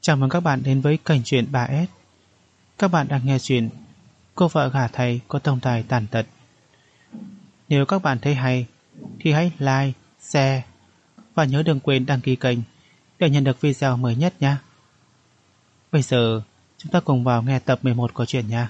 Chào mừng các bạn đến với kênh truyện 3S. Các bạn đang nghe chuyện Cô vợ gả thầy có tông tài tàn tật. Nếu các bạn thấy hay thì hãy like, share và nhớ đừng quên đăng ký kênh để nhận được video mới nhất nha. Bây giờ chúng ta cùng vào nghe tập 11 của chuyện nha.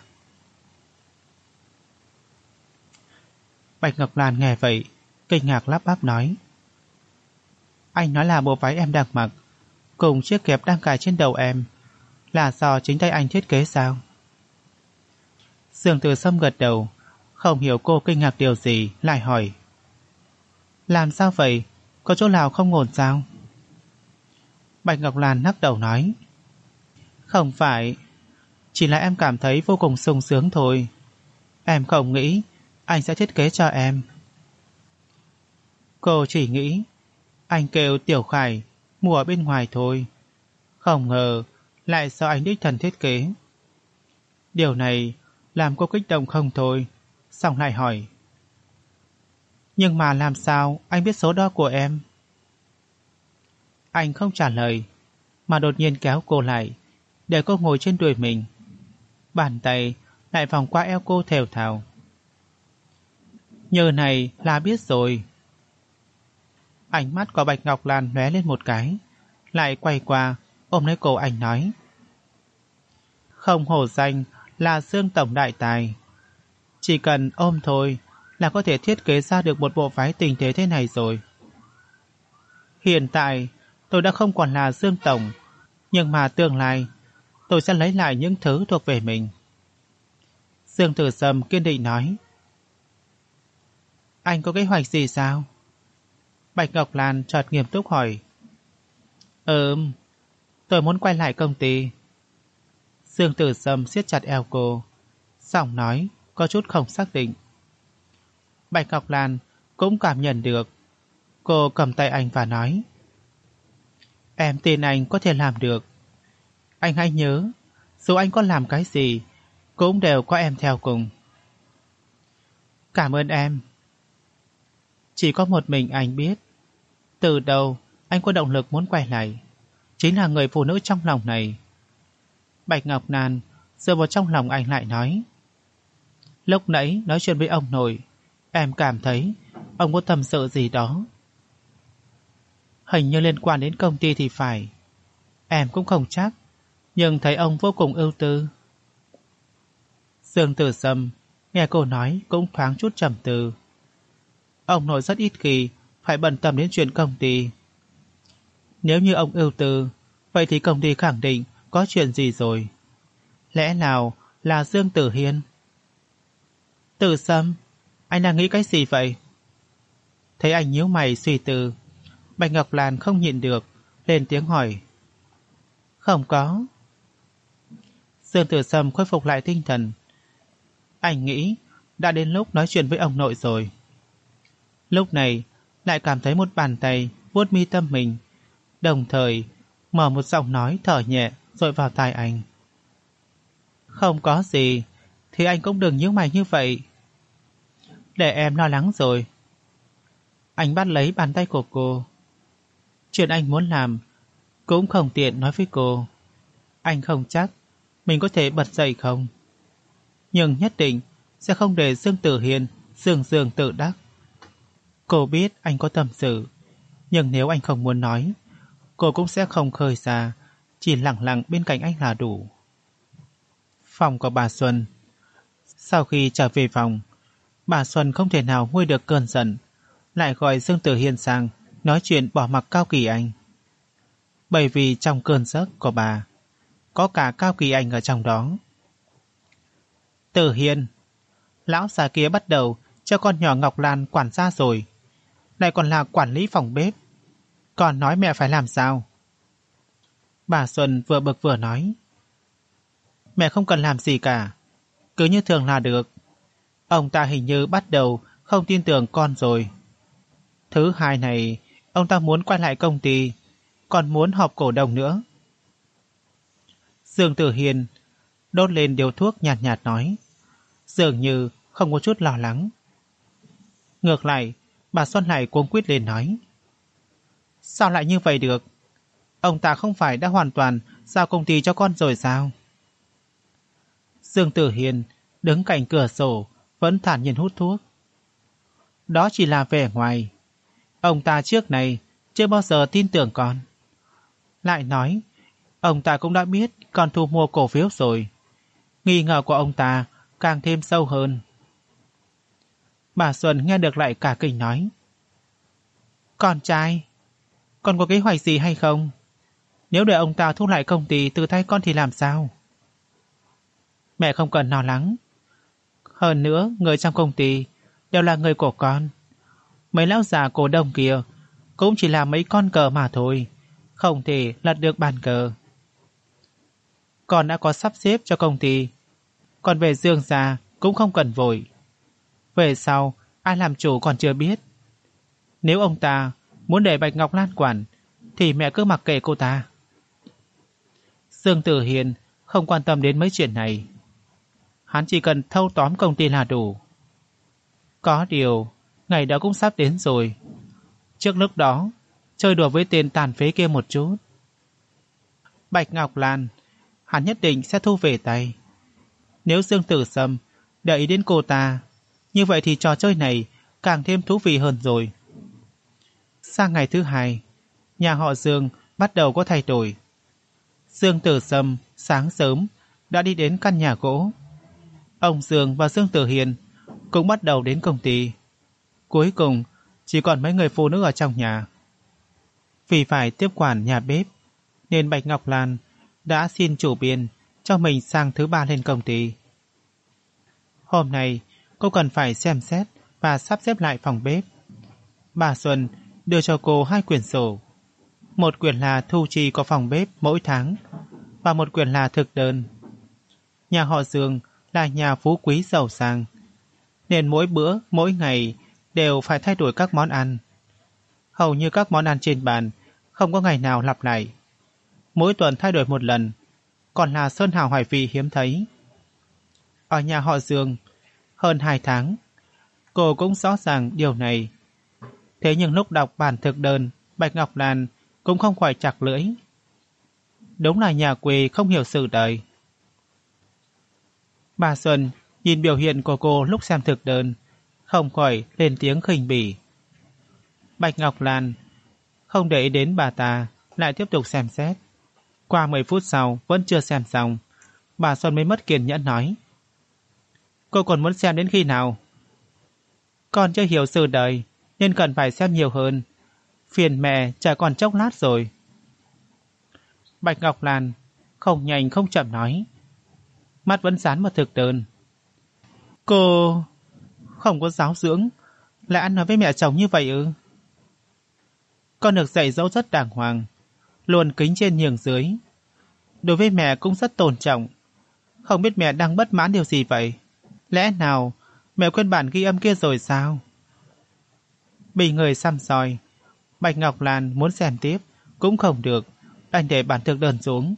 Bạch Ngọc Lan nghe vậy kinh ngạc lắp bắp nói: Anh nói là bộ váy em đang mặc cùng chiếc kẹp đang cài trên đầu em là do chính tay anh thiết kế sao? Dương Tử Sâm gật đầu, không hiểu cô kinh ngạc điều gì, lại hỏi: Làm sao vậy? Có chỗ nào không ổn sao? Bạch Ngọc Lan lắc đầu nói: Không phải, chỉ là em cảm thấy vô cùng sung sướng thôi. Em không nghĩ anh sẽ thiết kế cho em. Cô chỉ nghĩ anh kêu Tiểu Khải mua ở bên ngoài thôi, không ngờ lại do anh đích thân thiết kế. Điều này làm cô kích động không thôi, xong lại hỏi: Nhưng mà làm sao anh biết số đo của em? Anh không trả lời, mà đột nhiên kéo cô lại để cô ngồi trên đùi mình. Bàn tay lại vòng qua eo cô thều thào: Nhờ này là biết rồi. Ánh mắt của Bạch Ngọc Lan lóe lên một cái, lại quay qua ôm lấy cổ anh nói: Không hổ danh là Dương tổng đại tài, chỉ cần ôm thôi là có thể thiết kế ra được một bộ váy tinh tế thế này rồi. Hiện tại tôi đã không còn là Dương tổng, nhưng mà tương lai tôi sẽ lấy lại những thứ thuộc về mình. Dương Tử Sâm kiên định nói: Anh có kế hoạch gì sao? Bạch Ngọc Lan chợt nghiêm túc hỏi: Tôi muốn quay lại công ty. Dương Tử Sâm siết chặt eo cô, giọng nói có chút không xác định. Bạch Ngọc Lan cũng cảm nhận được. Cô cầm tay anh và nói: Em tin anh có thể làm được. Anh hãy nhớ, dù anh có làm cái gì cũng đều có em theo cùng. Cảm ơn em. Chỉ có một mình anh biết từ đầu anh có động lực muốn quay lại, chính là người phụ nữ trong lòng này. Bạch Ngọc Lan dựa vào trong lòng anh lại nói: Lúc nãy nói chuyện với ông nội, em cảm thấy ông có tâm sự gì đó. Hình như liên quan đến công ty thì phải. Em cũng không chắc, nhưng thấy ông vô cùng ưu tư. Dương Tử Sâm nghe cô nói cũng thoáng chút trầm tư. Ông nội rất ít khi phải bận tâm đến chuyện công ty. Nếu như ông ưu tư, vậy thì công ty khẳng định có chuyện gì rồi. Lẽ nào là Dương Tử Hiên? Tử Sâm, anh đang nghĩ cái gì vậy? Thấy anh nhíu mày suy tư, Bạch Ngọc Lan không nhịn được lên tiếng hỏi: Không có. Dương Tử Sâm khôi phục lại tinh thần. Anh nghĩ đã đến lúc nói chuyện với ông nội rồi. Lúc này lại cảm thấy một bàn tay vuốt mi tâm mình, đồng thời mở một giọng nói thở nhẹ dội vào tai anh: Không có gì thì anh cũng đừng nhíu mày như vậy, để em lo lắng rồi. Anh bắt lấy bàn tay của cô. Chuyện anh muốn làm cũng không tiện nói với cô. Anh không chắc mình có thể bật dậy không, nhưng nhất định sẽ không để Dương Tử Hiên dương tự đắc. Cô biết anh có tâm sự, nhưng nếu anh không muốn nói, cô cũng sẽ không khơi ra, chỉ lặng lặng bên cạnh anh là đủ. Phòng của bà Xuân. Sau khi trở về phòng, bà Xuân không thể nào nguôi được cơn giận, lại gọi Dương Tử Hiên sang nói chuyện bỏ mặc Cao Kỳ Anh. Bởi vì trong cơn giấc của bà có cả Cao Kỳ Anh ở trong đó. Tử Hiên, lão già kia bắt đầu cho con nhỏ Ngọc Lan quản gia rồi, lại còn là quản lý phòng bếp, còn nói mẹ phải làm sao? Bà Xuân vừa bực vừa nói: Mẹ không cần làm gì cả, cứ như thường là được. Ông ta hình như bắt đầu không tin tưởng con rồi. Thứ hai này, ông ta muốn quay lại công ty, còn muốn họp cổ đông nữa. Dương Tử Hiên đốt lên điếu thuốc nhạt nhạt nói, dường như không có chút lo lắng. Ngược lại, bà Xuân lại cuống quýt lên nói: Sao lại như vậy được? Ông ta không phải đã hoàn toàn Giao công ty cho con rồi sao? Dương Tử Hiền đứng cạnh cửa sổ, vẫn thản nhiên hút thuốc. Đó chỉ là vẻ ngoài. Ông ta trước này chưa bao giờ tin tưởng con. Lại nói, ông ta cũng đã biết con thu mua cổ phiếu rồi. Nghi ngờ của ông ta càng thêm sâu hơn. Bà Xuân nghe được lại cả kinh nói. Con trai, con có kế hoạch gì hay không? Nếu để ông ta thu lại công ty từ tay con thì làm sao? Mẹ không cần lo lắng. Hơn nữa, người trong công ty đều là người của con. Mấy lão già cổ đông kia cũng chỉ là mấy con cờ mà thôi, không thể lật được bàn cờ. Con đã có sắp xếp cho công ty, còn về Dương gia cũng không cần vội. Về sau, ai làm chủ còn chưa biết. Nếu ông ta muốn để Bạch Ngọc Lan quản, thì mẹ cứ mặc kệ cô ta. Dương Tử Hiền không quan tâm đến mấy chuyện này. Hắn chỉ cần thâu tóm công ty là đủ. Có điều, ngày đó cũng sắp đến rồi. Trước lúc đó, chơi đùa với tên tàn phế kia một chút. Bạch Ngọc Lan, hắn nhất định sẽ thu về tay. Nếu Dương Tử Sâm để ý đến cô ta, như vậy thì trò chơi này càng thêm thú vị hơn rồi. Sang ngày thứ hai, nhà họ Dương bắt đầu có thay đổi. Dương Tử Sâm sáng sớm đã đi đến căn nhà gỗ. Ông Dương và Dương Tử Hiền cũng bắt đầu đến công ty. Cuối cùng chỉ còn mấy người phụ nữ ở trong nhà. Vì phải tiếp quản nhà bếp, nên Bạch Ngọc Lan đã xin chủ biên cho mình sang thứ ba lên công ty. Hôm nay cô cần phải xem xét và sắp xếp lại phòng bếp. Bà Xuân đưa cho cô 2 quyển sổ. Một quyển là thu chi của phòng bếp mỗi tháng và một quyển là thực đơn. Nhà họ Dương là nhà phú quý giàu sang, nên mỗi bữa, mỗi ngày đều phải thay đổi các món ăn. Hầu như các món ăn trên bàn không có ngày nào lặp lại. Mỗi tuần thay đổi một lần, còn là sơn hào hải vị hiếm thấy. Ở nhà họ Dương, hơn 2 tháng, cô cũng rõ ràng điều này. Thế nhưng lúc đọc bản thực đơn, Bạch Ngọc Lan cũng không khỏi chặt lưỡi. Đúng là nhà quê không hiểu sự đời. Bà Xuân nhìn biểu hiện của cô lúc xem thực đơn, không khỏi lên tiếng khinh bỉ. Bạch Ngọc Lan không để ý đến bà ta, lại tiếp tục xem xét. Qua 10 phút sau vẫn chưa xem xong, bà Xuân mới mất kiên nhẫn nói. Cô còn muốn xem đến khi nào? Con chưa hiểu sự đời, nên cần phải xem nhiều hơn. Phiền mẹ chả còn chốc lát rồi. Bạch Ngọc Lan không nhanh không chậm nói. Mắt vẫn dán vào thực đơn. Cô không có giáo dưỡng, lại ăn nói với mẹ chồng như vậy ư? Con được dạy dỗ rất đàng hoàng, luôn kính trên nhường dưới. Đối với mẹ cũng rất tôn trọng. Không biết mẹ đang bất mãn điều gì vậy? Lẽ nào mẹ quên bản ghi âm kia rồi sao? Bị người săm soi, Bạch Ngọc Lan muốn xem tiếp cũng không được, đành để bản thực đơn xuống.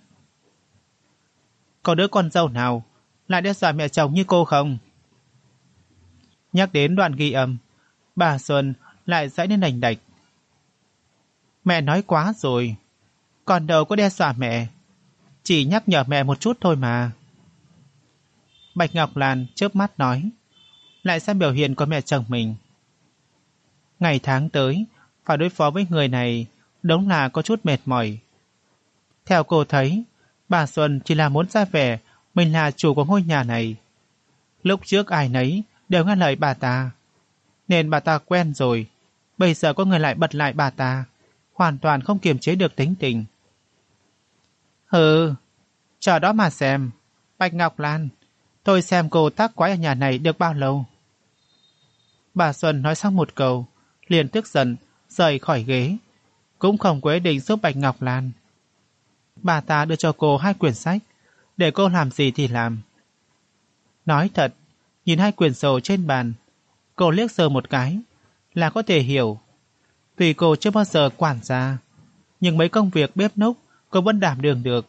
Có đứa con dâu nào lại đe dọa mẹ chồng như cô không? Nhắc đến đoạn ghi âm, bà Xuân lại dãy lên đành đạch. Mẹ nói quá rồi, con đâu có đe dọa mẹ, chỉ nhắc nhở mẹ một chút thôi mà. Bạch Ngọc Lan chớp mắt nói, lại xem biểu hiện của mẹ chồng mình. Ngày tháng tới, phải đối phó với người này đúng là có chút mệt mỏi. Theo cô thấy, bà Xuân chỉ là muốn ra vẻ mình là chủ của ngôi nhà này. Lúc trước ai nấy đều nghe lời bà ta, nên bà ta quen rồi. Bây giờ có người lại bật lại bà ta, hoàn toàn không kiềm chế được tính tình. Chờ đó mà xem. Bạch Ngọc Lan, tôi xem cô tác quái ở nhà này được bao lâu. Bà Xuân nói xong một câu, liền tức giận rời khỏi ghế, cũng không có ý định giúp Bạch Ngọc Lan. Bà ta đưa cho cô 2 quyển sách, để cô làm gì thì làm. Nói thật, nhìn 2 quyển sổ trên bàn, cô liếc sờ một cái là có thể hiểu. Tuy cô chưa bao giờ quản gia, nhưng mấy công việc bếp núc cô vẫn đảm đương được.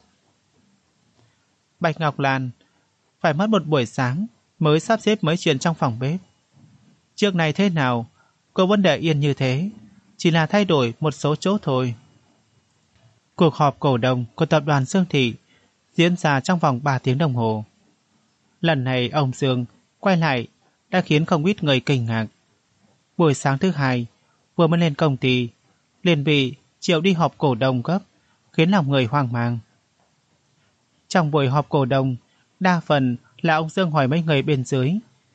Bạch Ngọc Lan phải mất một buổi sáng mới sắp xếp mấy chuyện trong phòng bếp. Trước này thế nào, cô vẫn để yên như thế, chỉ là thay đổi một số chỗ thôi. Cuộc họp cổ đông của tập đoàn Dương Thị diễn ra trong vòng 3 tiếng đồng hồ. Lần này ông Dương quay lại đã khiến không ít người kinh ngạc. Buổi sáng thứ hai, vừa mới lên công ty, liền bị triệu đi họp cổ đông gấp, khiến lòng người hoang mang. Trong buổi họp cổ đông, đa phần là ông Dương hỏi mấy người bên dưới.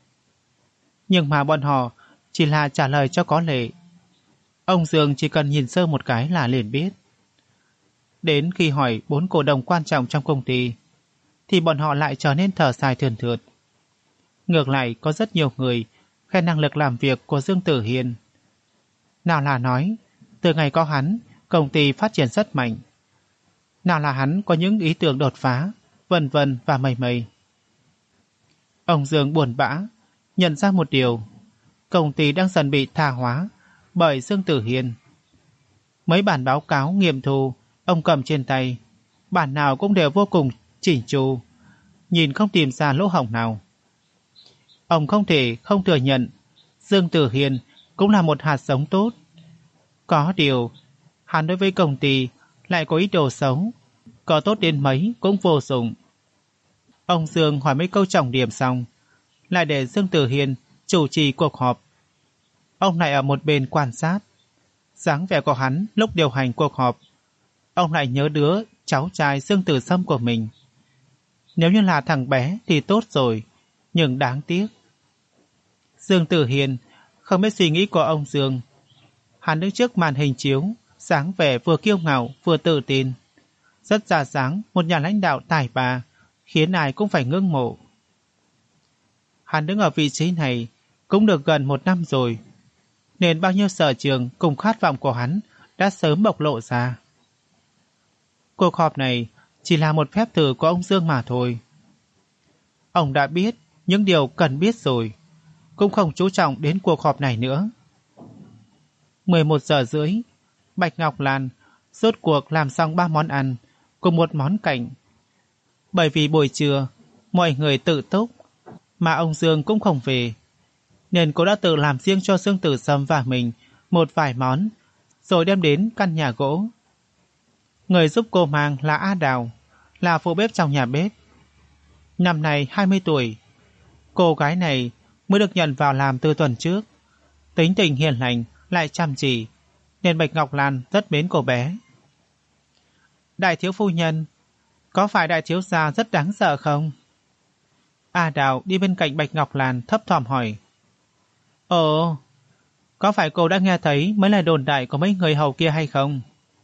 Nhưng mà bọn họ chỉ là trả lời cho có lệ. Ông Dương chỉ cần nhìn sơ một cái là liền biết. Đến khi hỏi 4 cổ đông quan trọng trong công ty, thì bọn họ lại trở nên thở dài thườn thượt. Ngược lại có rất nhiều người khen năng lực làm việc của Dương Tử Hiên. Nào là nói, từ ngày có hắn, công ty phát triển rất mạnh. Nào là hắn có những ý tưởng đột phá, vân vân và mây mây. Ông Dương buồn bã, nhận ra một điều, công ty đang dần bị tha hóa bởi Dương Tử Hiên. Mấy bản báo cáo nghiệm thu ông cầm trên tay, bản nào cũng đều vô cùng chỉnh chu, nhìn không tìm ra lỗ hổng nào. Ông không thể không thừa nhận Dương Tử Hiên cũng là một hạt giống tốt. Có điều, hắn đối với công ty lại có ý đồ xấu, có tốt đến mấy cũng vô dụng. Ông Dương hỏi mấy câu trọng điểm xong, lại để Dương Tử Hiên chủ trì cuộc họp. Ông lại ở một bên quan sát. Dáng vẻ của hắn lúc điều hành cuộc họp, ông lại nhớ đứa cháu trai Dương Tử Sâm của mình. Nếu như là thằng bé thì tốt rồi, nhưng đáng tiếc. Dương Tử Hiên không biết suy nghĩ của ông Dương. Hắn đứng trước màn hình chiếu, dáng vẻ vừa kiêu ngạo vừa tự tin, rất ra dáng một nhà lãnh đạo tài ba, khiến ai cũng phải ngưỡng mộ. Hắn đứng ở vị trí này cũng được gần 1 năm rồi, nên bao nhiêu sở trường cùng khát vọng của hắn đã sớm bộc lộ ra. Cuộc họp này chỉ là một phép thử của ông Dương mà thôi. Ông đã biết những điều cần biết rồi, cũng không chú trọng đến cuộc họp này nữa. 11 giờ rưỡi, Bạch Ngọc Lan rốt cuộc làm xong 3 món ăn cùng một món canh. Bởi vì buổi trưa mọi người tự túc, mà ông Dương cũng không về, nên cô đã tự làm riêng cho Dương Tử Sâm và mình một vài món, rồi đem đến căn nhà gỗ. Người giúp cô mang là A Đào, là phụ bếp trong nhà bếp. Năm nay 20 tuổi, cô gái này mới được nhận vào làm từ tuần trước. Tính tình hiền lành lại chăm chỉ, nên Bạch Ngọc Lan rất mến cô bé. Đại thiếu phu nhân, có phải đại thiếu gia rất đáng sợ không? A Đào đi bên cạnh Bạch Ngọc Lan thấp thỏm hỏi. Ồ, có phải cô đã nghe thấy mấy lời đồn đại của mấy người hầu kia hay không?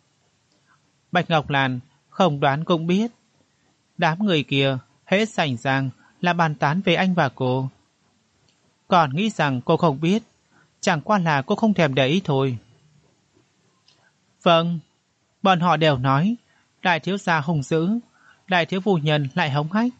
Bạch Ngọc Lan không đoán cũng biết. Đám người kia hễ sảnh giang là bàn tán về anh và cô. Còn nghĩ rằng cô không biết, chẳng qua là cô không thèm để ý thôi. Vâng, bọn họ đều nói đại thiếu gia hung dữ, đại thiếu phu nhân lại hống hách.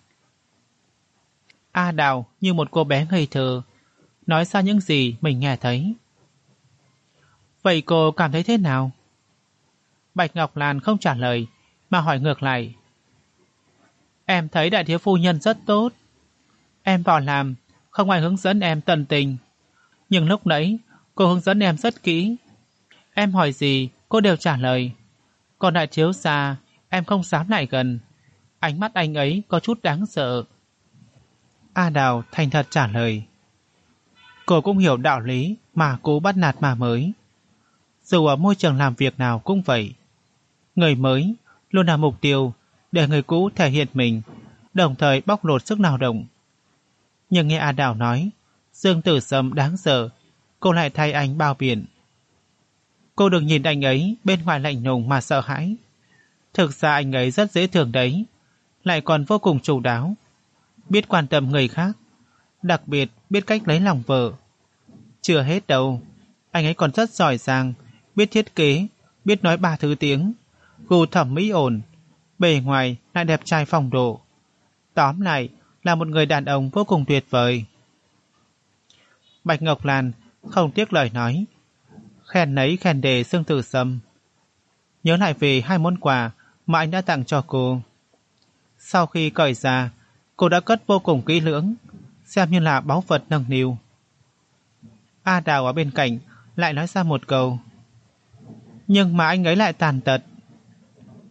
A Đào như một cô bé ngây thơ, nói ra những gì mình nghe thấy. Vậy cô cảm thấy thế nào? Bạch Ngọc Lan không trả lời, mà hỏi ngược lại. Em thấy đại thiếu phu nhân rất tốt. Em vào làm, không ai hướng dẫn em tận tình. Nhưng lúc nãy, cô hướng dẫn em rất kỹ. Em hỏi gì, cô đều trả lời. Còn đại thiếu gia, em không dám lại gần. Ánh mắt anh ấy có chút đáng sợ. A Đào thành thật trả lời. Cô cũng hiểu đạo lý mà cố bắt nạt mà mới. Dù ở môi trường làm việc nào cũng vậy. Người mới luôn là mục tiêu để người cũ thể hiện mình, đồng thời bóc lột sức lao động. Nhưng nghe A Đào nói Dương Tử Sâm đáng sợ, cô lại thay anh bao biện. Cô đừng nhìn anh ấy bên ngoài lạnh lùng mà sợ hãi. Thực ra anh ấy rất dễ thương đấy, lại còn vô cùng chu đáo, biết quan tâm người khác, đặc biệt biết cách lấy lòng vợ. Chưa hết đâu, anh ấy còn rất giỏi giang, biết thiết kế, biết nói 3 thứ tiếng, gu thẩm mỹ ổn, bề ngoài lại đẹp trai phong độ. Tóm lại là một người đàn ông vô cùng tuyệt vời. Bạch Ngọc Lan không tiếc lời nói, khen nấy khen đề Dương Tử Sâm. Nhớ lại về 2 món quà mà anh đã tặng cho cô. Sau khi cởi ra, cô đã cất vô cùng kỹ lưỡng, xem như là báu vật nâng niu. A Đào ở bên cạnh lại nói ra một câu. Nhưng mà anh ấy lại tàn tật.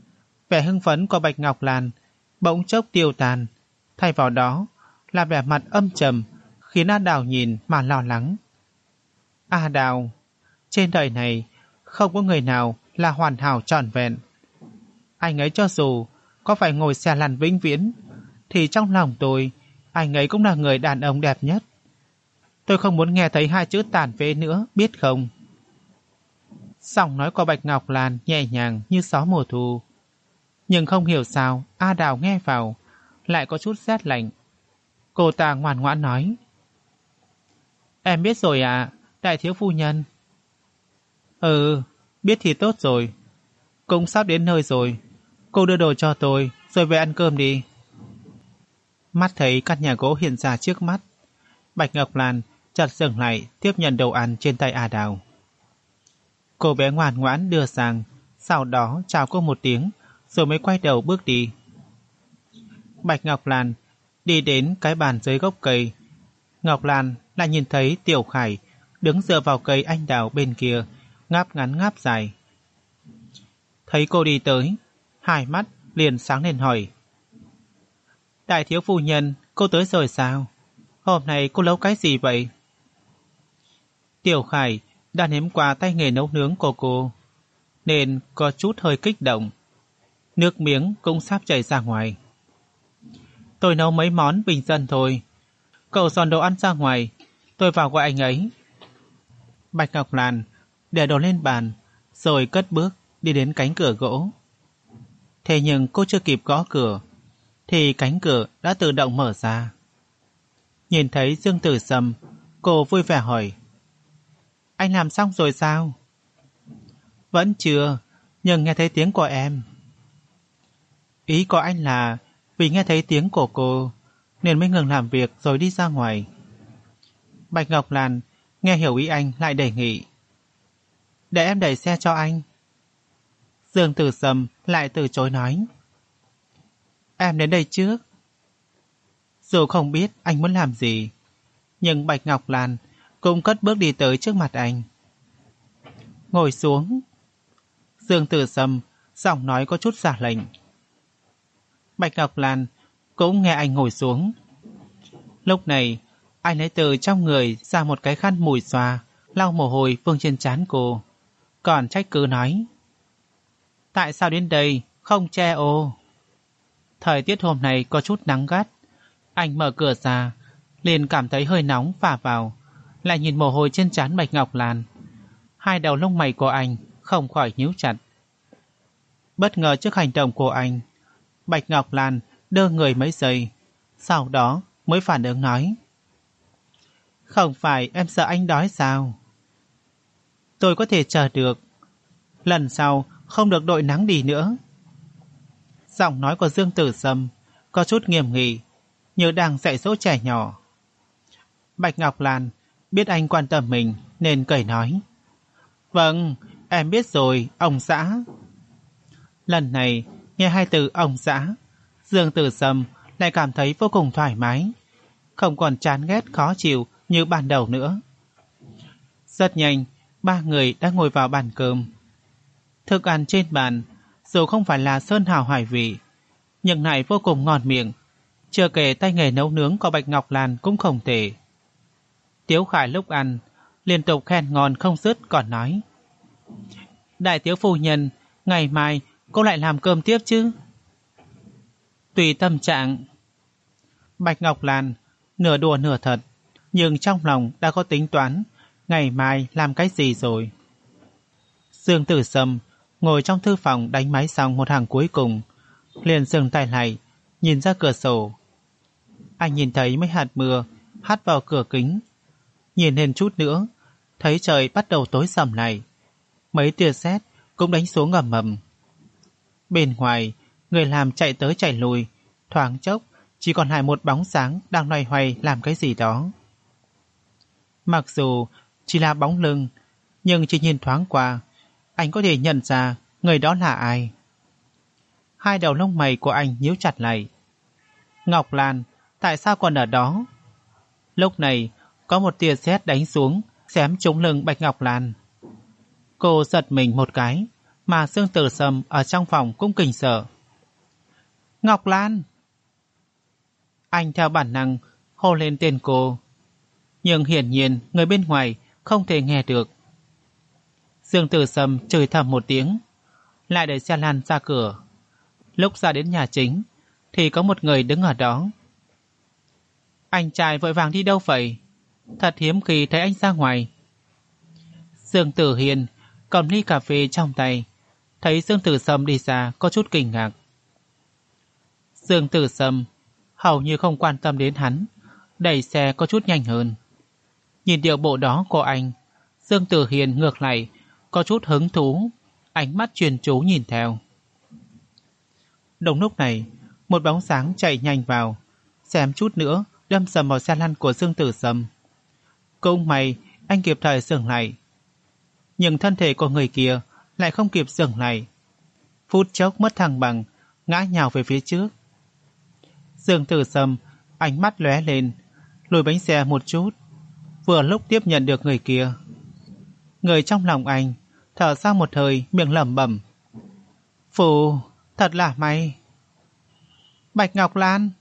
Vẻ hưng phấn của Bạch Ngọc Lan bỗng chốc tiêu tan, thay vào đó là vẻ mặt âm trầm, khiến A Đào nhìn mà lo lắng. A Đào, trên đời này không có người nào là hoàn hảo trọn vẹn. Anh ấy cho dù có phải ngồi xe lăn vĩnh viễn, thì trong lòng tôi, anh ấy cũng là người đàn ông đẹp nhất. Tôi không muốn nghe thấy hai chữ tàn phế nữa, biết không? Giọng nói của Bạch Ngọc Lan nhẹ nhàng như gió mùa thu. Nhưng không hiểu sao A Đào nghe vào lại có chút rét lạnh. Cô ta ngoan ngoãn nói: Em biết rồi ạ, đại thiếu phu nhân. Ừ, biết thì tốt rồi. Cũng sắp đến nơi rồi. Cô đưa đồ cho tôi rồi về ăn cơm đi. Mắt thấy căn nhà gỗ hiện ra trước mắt, Bạch Ngọc Lan chợt dừng lại tiếp nhận đồ ăn trên tay A Đào. Cô bé ngoan ngoãn đưa sang, sau đó chào cô một tiếng rồi mới quay đầu bước đi. Bạch Ngọc Lan đi đến cái bàn dưới gốc cây. Ngọc Lan lại nhìn thấy Tiểu Khải đứng dựa vào cây anh đào bên kia, ngáp ngắn ngáp dài. Thấy cô đi tới, hai mắt liền sáng lên hỏi: Đại thiếu phu nhân, cô tới rồi sao? Hôm nay cô nấu cái gì vậy? Tiểu Khải đã nếm qua tay nghề nấu nướng của cô, nên có chút hơi kích động. Nước miếng cũng sắp chảy ra ngoài. Tôi nấu mấy món bình dân thôi. Cậu dọn đồ ăn ra ngoài, tôi vào gọi anh ấy. Bạch Ngọc Lan để đồ lên bàn, rồi cất bước đi đến cánh cửa gỗ. Thế nhưng cô chưa kịp gõ cửa, thì cánh cửa đã tự động mở ra. Nhìn thấy Dương Tử Sâm, cô vui vẻ hỏi: Anh làm xong rồi sao? Vẫn chưa, nhưng nghe thấy tiếng của em. Ý của anh là vì nghe thấy tiếng của cô nên mới ngừng làm việc rồi đi ra ngoài. Bạch Ngọc Lan nghe hiểu ý anh lại đề nghị: Để em đẩy xe cho anh. Dương Tử Sâm lại từ chối nói: Em đến đây trước. Dù không biết anh muốn làm gì, nhưng Bạch Ngọc Lan cũng cất bước đi tới trước mặt anh. Ngồi xuống. Dương Tử Sâm giọng nói có chút giả lệnh. Bạch Ngọc Lan cũng nghe anh ngồi xuống. Lúc này anh lấy từ trong người ra một cái khăn mùi xoa, lau mồ hôi vương trên trán cô, còn trách cứ nói: Tại sao đến đây không che ô? Thời tiết hôm nay có chút nắng gắt. Anh mở cửa ra, liền cảm thấy hơi nóng phả vào, lại nhìn mồ hôi trên trán Bạch Ngọc Lan. Hai đầu lông mày của anh không khỏi nhíu chặt. Bất ngờ trước hành động của anh, Bạch Ngọc Lan đơ người mấy giây, sau đó mới phản ứng nói: Không phải em sợ anh đói sao? Tôi có thể chờ được. Lần sau không được đội nắng đi nữa. Giọng nói của Dương Tử Sâm có chút nghiêm nghị, như đang dạy dỗ trẻ nhỏ. Bạch Ngọc Lan biết anh quan tâm mình nên cười nói: Vâng, em biết rồi, ông xã. Lần này nghe hai từ ông xã, Dương Tử Sâm lại cảm thấy vô cùng thoải mái, không còn chán ghét khó chịu như ban đầu nữa. Rất nhanh, ba người đã ngồi vào bàn cơm. Thức ăn trên bàn dù không phải là sơn hào hải vị, nhưng lại vô cùng ngon miệng. Chưa kể tay nghề nấu nướng của Bạch Ngọc Lan cũng không tệ. Tiếu Khải lúc ăn liên tục khen ngon không dứt, còn nói: Đại thiếu phu nhân, ngày mai cô lại làm cơm tiếp chứ? Tùy tâm trạng. Bạch Ngọc Lan nửa đùa nửa thật, nhưng trong lòng đã có tính toán ngày mai làm cái gì rồi. Dương Tử Sâm ngồi trong thư phòng đánh máy xong một hàng cuối cùng, liền dừng tay lại, nhìn ra cửa sổ. Anh nhìn thấy mấy hạt mưa hắt vào cửa kính. Nhìn lên chút nữa, thấy trời bắt đầu tối sầm lại. Mấy tia sét cũng đánh xuống ầm ầm. Bên ngoài, người làm chạy tới chạy lui, thoáng chốc chỉ còn lại một bóng sáng đang loay hoay làm cái gì đó. Mặc dù chỉ là bóng lưng, nhưng chỉ nhìn thoáng qua, anh có thể nhận ra người đó là ai. Hai đầu lông mày của anh nhíu chặt lại. Ngọc Lan, tại sao còn ở đó? Lúc này, có một tia sét đánh xuống, xém trúng lưng Bạch Ngọc Lan. Cô giật mình một cái, mà Dương Tử Sâm ở trong phòng cũng kinh sợ. Ngọc Lan! Anh theo bản năng hô lên tên cô, nhưng hiển nhiên người bên ngoài không thể nghe được. Dương Tử Sâm chửi thầm một tiếng, lại đẩy xe lăn ra cửa. Lúc ra đến nhà chính thì có một người đứng ở đó. Anh trai vội vàng đi đâu vậy? Thật hiếm khi thấy anh ra ngoài. Dương Tử Hiên cầm ly cà phê trong tay, thấy Dương Tử Sâm đi ra có chút kinh ngạc. Dương Tử Sâm hầu như không quan tâm đến hắn, đẩy xe có chút nhanh hơn. Nhìn điệu bộ đó của anh, Dương Tử Hiên ngược lại có chút hứng thú, ánh mắt chuyên chú nhìn theo. Đúng lúc này, một bóng sáng chạy nhanh vào, xem chút nữa đâm sầm vào xe lăn của Dương Tử Sâm. Cũng may anh kịp thời dừng lại, nhưng thân thể của người kia lại không kịp dừng lại, phút chốc mất thăng bằng, ngã nhào về phía trước. Dương Tử Sâm ánh mắt lóe lên, lùi bánh xe một chút, vừa lúc tiếp nhận được người kia. Người trong lòng anh thở ra một hơi, miệng lẩm bẩm: Phù, thật là may. Bạch Ngọc Lan!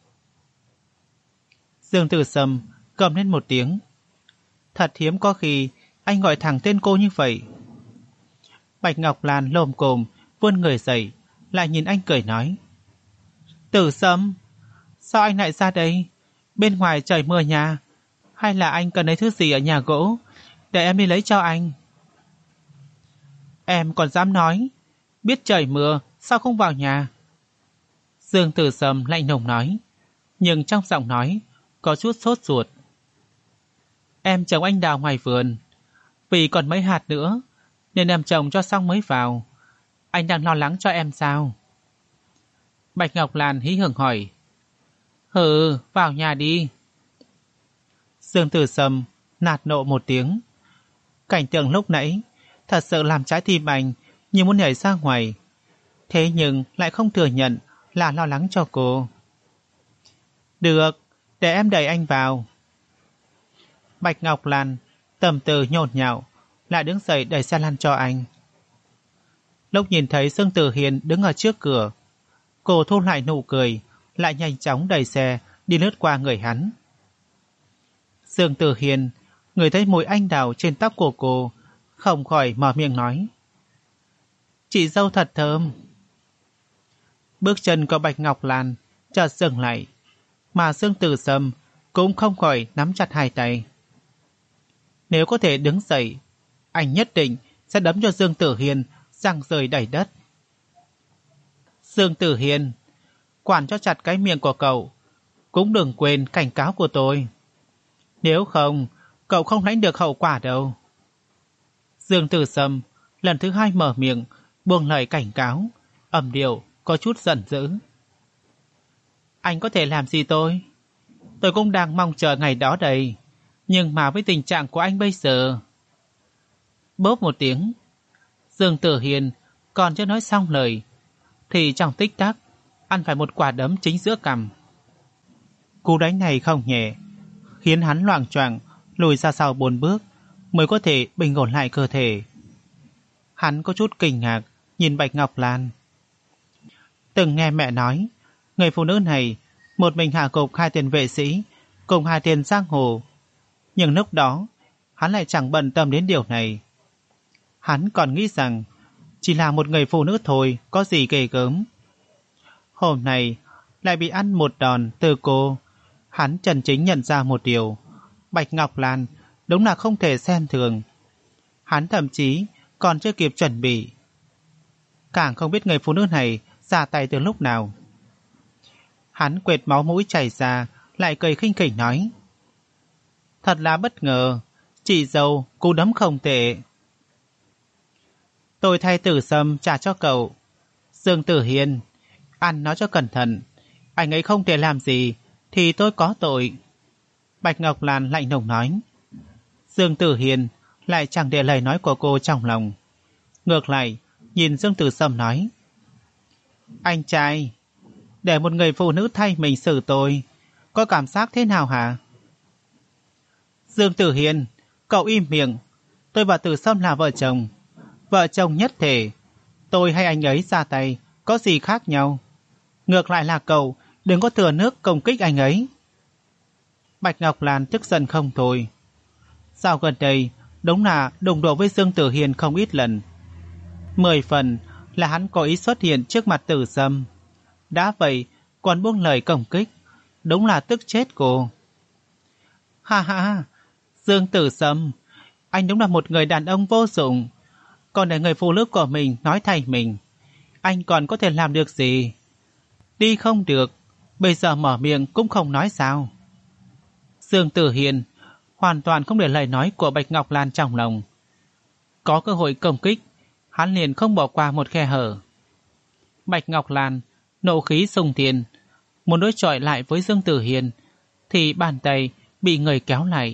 Dương Tử Sâm gầm lên một tiếng. Thật hiếm có khi anh gọi thẳng tên cô như vậy. Bạch Ngọc Lan lồm cồm vươn người dậy, lại nhìn anh cười nói: Tử Sâm, sao anh lại ra đây? Bên ngoài trời mưa nhà, hay là anh cần lấy thứ gì ở nhà gỗ để em đi lấy cho anh? Em còn dám nói, biết trời mưa sao không vào nhà? Dương Tử Sâm lạnh lùng nói, nhưng trong giọng nói có chút sốt ruột. Em trồng anh đào ngoài vườn, vì còn mấy hạt nữa nên em trồng cho xong mới vào. Anh đang lo lắng cho em sao? Bạch Ngọc Lan hí hửng hỏi. Hừ, vào nhà đi. Dương Tử Sâm nạt nộ một tiếng. Cảnh tượng lúc nãy thật sự làm trái tim anh như muốn nhảy ra ngoài, thế nhưng lại không thừa nhận là lo lắng cho cô. Được, để em đẩy anh vào. Bạch Ngọc Lan tầm từ nhột nhạo, lại đứng dậy đẩy xe lăn cho anh. Lúc nhìn thấy Dương Tử Hiên đứng ở trước cửa, cô thu lại nụ cười, lại nhanh chóng đẩy xe đi lướt qua người hắn. Dương Tử Hiên ngửi thấy mùi anh đào trên tóc của cô, không khỏi mở miệng nói: Chị dâu thật thơm. Bước chân của Bạch Ngọc Lan chợt dừng lại, mà Dương Tử Sâm cũng không khỏi nắm chặt hai tay. Nếu có thể đứng dậy, anh nhất định sẽ đấm cho Dương Tử Hiên răng rơi đầy đất. Dương Tử Hiên, quản cho chặt cái miệng của cậu, cũng đừng quên cảnh cáo của tôi. Nếu không, cậu không lãnh được hậu quả đâu. Dương Tử Sâm lần thứ hai mở miệng, buông lời cảnh cáo, âm điệu có chút giận dữ. Anh có thể làm gì tôi? Tôi cũng đang mong chờ ngày đó đây, nhưng mà với tình trạng của anh bây giờ... Bốp một tiếng, Dương Tử Hiên còn chưa nói xong lời, thì trong tích tắc ăn phải một quả đấm chính giữa cằm. Cú đánh này không nhẹ, khiến hắn loạng choạng lùi ra sau 4 bước mới có thể bình ổn lại cơ thể. Hắn có chút kinh ngạc nhìn Bạch Ngọc Lan. Từng nghe mẹ nói, người phụ nữ này một mình hạ gục 2 tên vệ sĩ cùng 2 tên giang hồ, nhưng lúc đó hắn lại chẳng bận tâm đến điều này. Hắn còn nghĩ rằng chỉ là một người phụ nữ thôi, có gì ghê gớm. Hôm nay lại bị ăn một đòn từ cô, hắn chân chính nhận ra một điều: Bạch Ngọc Lan đúng là không thể xem thường. Hắn thậm chí còn chưa kịp chuẩn bị, càng không biết người phụ nữ này ra tay từ lúc nào. Hắn quệt máu mũi chảy ra, lại cười khinh khỉnh nói: Thật là bất ngờ, chị dâu cú đấm không tệ. Tôi thay Tử Sâm trả cho cậu. Dương Tử Hiên, ăn nó cho cẩn thận, anh ấy không thể làm gì thì tôi có tội. Bạch Ngọc Lan lạnh lùng nói. Dương Tử Hiên lại chẳng để lời nói của cô trong lòng, ngược lại nhìn Dương Tử Sâm nói: Anh trai, để một người phụ nữ thay mình xử tôi, có cảm giác thế nào hả? Dương Tử Hiên, cậu im miệng. Tôi và Tử Sâm là vợ chồng, vợ chồng nhất thể. Tôi hay anh ấy ra tay có gì khác nhau? Ngược lại là cậu đừng có thừa nước công kích anh ấy. Bạch Ngọc Lan tức giận không thôi. Sao gần đây đúng là đụng độ với Dương Tử Hiên không ít lần. 10 phần là hắn có ý xuất hiện trước mặt Tử Sâm. Đã vậy còn buông lời công kích, đúng là tức chết cô. Ha ha, Dương Tử Sâm, anh đúng là một người đàn ông vô dụng. Còn để người phụ nữ của mình nói thay mình, anh còn có thể làm được gì? Đi không được, bây giờ mở miệng cũng không nói sao. Dương Tử Hiên hoàn toàn không để lời nói của Bạch Ngọc Lan trong lòng. Có cơ hội công kích, hắn liền không bỏ qua một khe hở. Bạch Ngọc Lan nộ khí xung thiên, muốn đối chọi lại với Dương Tử Hiên, thì bàn tay bị người kéo lại.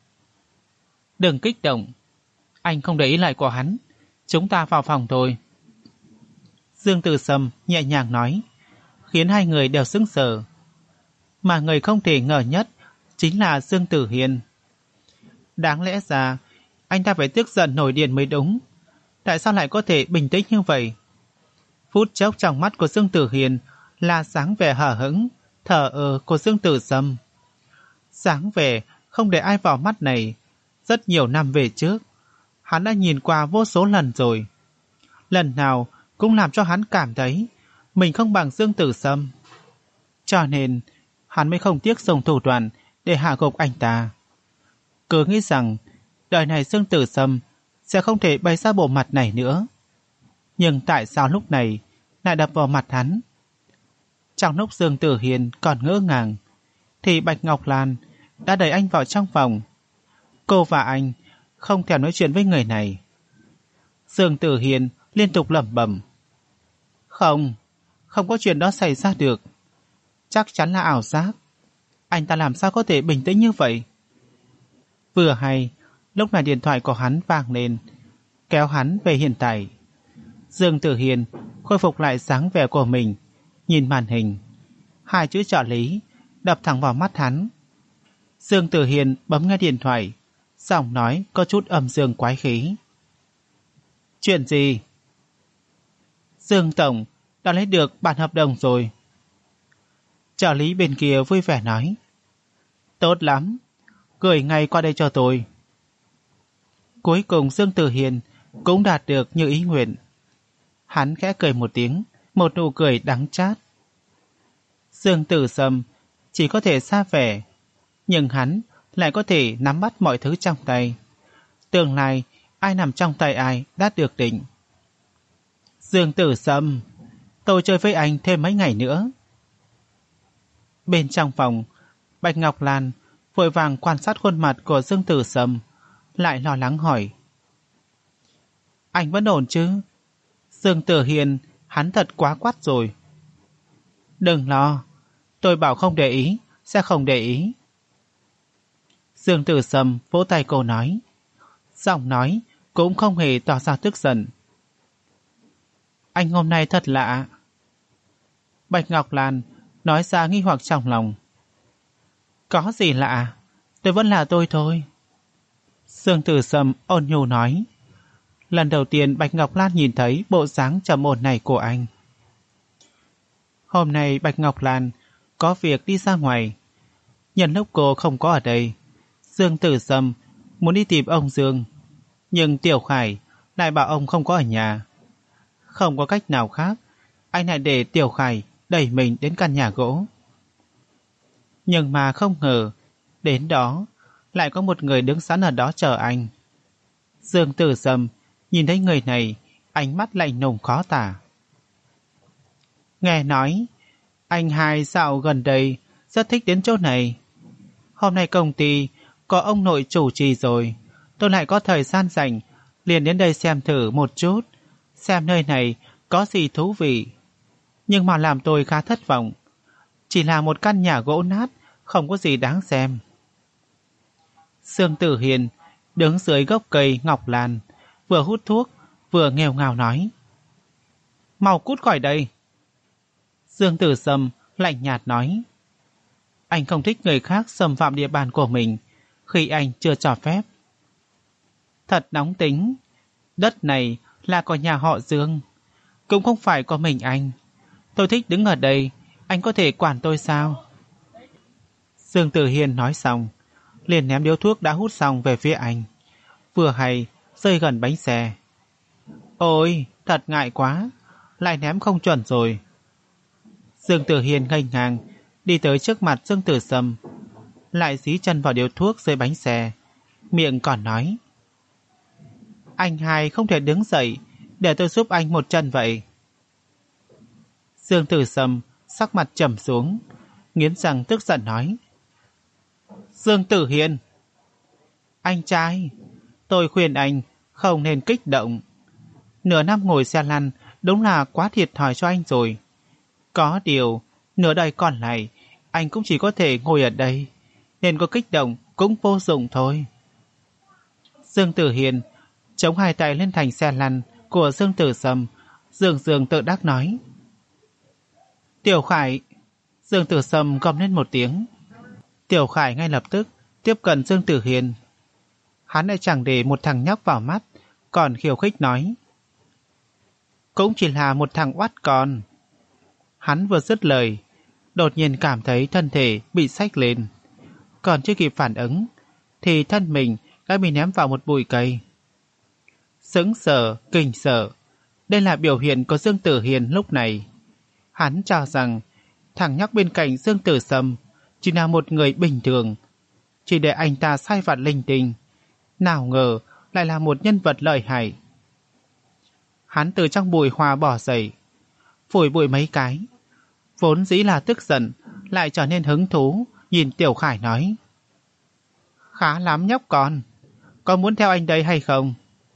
Đừng kích động, anh không để ý lại của hắn, chúng ta vào phòng thôi. Dương Tử Sâm nhẹ nhàng nói, khiến hai người đều sững sờ. Mà người không thể ngờ nhất chính là Dương Tử Hiên. Đáng lẽ ra anh ta phải tức giận nổi điên mới đúng. Tại sao lại có thể bình tĩnh như vậy? Phút chốc trong mắt của Dương Tử Hiên là sáng vẻ hờ hững, thờ ơ của Dương Tử Sâm. Sáng vẻ không để ai vào mắt này. Rất nhiều năm về trước, hắn đã nhìn qua vô số lần rồi. Lần nào cũng làm cho hắn cảm thấy mình không bằng Dương Tử Sâm. Cho nên hắn mới không tiếc dùng thủ đoạn để hạ gục anh ta. Cứ nghĩ rằng đời này Dương Tử Sâm sẽ không thể bày ra bộ mặt này nữa. Nhưng tại sao lúc này lại đập vào mặt hắn? Trong lúc Dương Tử Hiên còn ngỡ ngàng, thì Bạch Ngọc Lan đã đẩy anh vào trong phòng. Cô và anh không thèm nói chuyện với người này. Dương Tử Hiên liên tục lẩm bẩm, không có chuyện đó xảy ra được. Chắc chắn là ảo giác. Anh ta làm sao có thể bình tĩnh như vậy? Vừa hay, lúc này điện thoại của hắn vang lên, kéo hắn về hiện tại. Dương Tử Hiên khôi phục lại dáng vẻ của mình, nhìn màn hình. 2 chữ trợ lý đập thẳng vào mắt hắn. Dương Tử Hiên bấm nghe điện thoại, giọng nói có chút âm dương quái khí. Chuyện gì? Dương Tổng đã lấy được bản hợp đồng rồi. Trợ lý bên kia vui vẻ nói. Tốt lắm, gửi ngay qua đây cho tôi. Cuối cùng Dương Tử Hiên cũng đạt được như ý nguyện. Hắn khẽ cười một tiếng, một nụ cười đắng chát. Dương Tử Sâm chỉ có thể xa vẻ, nhưng hắn lại có thể nắm bắt mọi thứ trong tay. Tương lai ai nằm trong tay ai đã được định. Dương Tử Sâm, tôi chơi với anh thêm mấy ngày nữa. Bên trong phòng, Bạch Ngọc Lan vội vàng quan sát khuôn mặt của Dương Tử Sâm, lại lo lắng hỏi. Anh vẫn ổn chứ? Dương Tử Hiên, hắn thật quá quắt rồi. Đừng lo, tôi bảo không để ý, sẽ không để ý. Dương Tử Sâm vỗ tay cô nói. Giọng nói cũng không hề tỏ ra tức giận. Anh hôm nay thật lạ. Bạch Ngọc Lan nói ra nghi hoặc trong lòng. Có gì lạ, tôi vẫn là tôi thôi. Dương Tử Sâm ôn nhu nói. Lần đầu tiên Bạch Ngọc Lan nhìn thấy bộ dáng trầm ổn này của anh. Hôm nay Bạch Ngọc Lan có việc đi ra ngoài. Nhân lúc cô không có ở đây, Dương Tử Sâm muốn đi tìm ông Dương, nhưng Tiểu Khải lại bảo ông không có ở nhà. Không có cách nào khác, anh lại để Tiểu Khải đẩy mình đến căn nhà gỗ. Nhưng mà không ngờ, đến đó lại có một người đứng sẵn ở đó chờ anh. Dương Tử Sâm nhìn thấy người này, ánh mắt lạnh lùng khó tả. Nghe nói, anh hai dạo gần đây rất thích đến chỗ này. Hôm nay công ty có ông nội chủ trì rồi, tôi lại có thời gian rảnh, liền đến đây xem thử một chút, xem nơi này có gì thú vị. Nhưng mà làm tôi khá thất vọng, chỉ là một căn nhà gỗ nát, không có gì đáng xem. Dương Tử Hiên đứng dưới gốc cây ngọc lan, vừa hút thuốc, vừa nghèo ngào nói. Mau cút khỏi đây. Dương Tử Sâm lạnh nhạt nói. Anh không thích người khác xâm phạm địa bàn của mình khi anh chưa cho phép. Thật nóng tính. Đất này là của nhà họ Dương, cũng không phải của mình anh. Tôi thích đứng ở đây Anh có thể quản tôi sao? Dương Tử Hiên nói xong, liền ném điếu thuốc đã hút xong về phía anh. Vừa hay, rơi gần bánh xe. Ôi, thật ngại quá, lại ném không chuẩn rồi. Dương Tử Hiên ngây ngang, đi tới trước mặt Dương Tử Sâm, lại dí chân vào điếu thuốc dưới bánh xe, miệng còn nói. Anh hai không thể đứng dậy, để tôi giúp anh một chân vậy. Dương Tử Sâm sắc mặt trầm xuống, nghiến răng tức giận nói. Dương Tử Hiên, anh trai, tôi khuyên anh không nên kích động. Nửa năm ngồi xe lăn đúng là quá thiệt thòi cho anh rồi. Có điều, nửa đời còn lại, anh cũng chỉ có thể ngồi ở đây, nên có kích động cũng vô dụng thôi. Dương Tử Hiên chống hai tay lên thành xe lăn của Dương Tử Sâm, dường tự đắc nói. Tiểu Khải. Dương Tử Sâm gầm lên một tiếng. Tiểu Khải ngay lập tức tiếp cận Dương Tử Hiên. Hắn lại chẳng để một thằng nhóc vào mắt, còn khiêu khích nói. Cũng chỉ là một thằng oát con. Hắn vừa dứt lời, đột nhiên cảm thấy thân thể bị xách lên. Còn chưa kịp phản ứng, thì thân mình đã bị ném vào một bụi cây. Sững sờ, kinh sợ. Đây là biểu hiện của Dương Tử Hiên lúc này. Hắn cho rằng thằng nhóc bên cạnh Dương Tử Sâm chỉ là một người bình thường, chỉ để anh ta sai vặt linh tinh. Nào ngờ lại là một nhân vật lợi hại. Hắn từ trong bụi hoa bỏ dậy, phủi bụi mấy cái, vốn dĩ là tức giận, lại trở nên hứng thú, nhìn Tiểu Khải nói. Khá lắm nhóc con, có muốn theo anh đây hay không?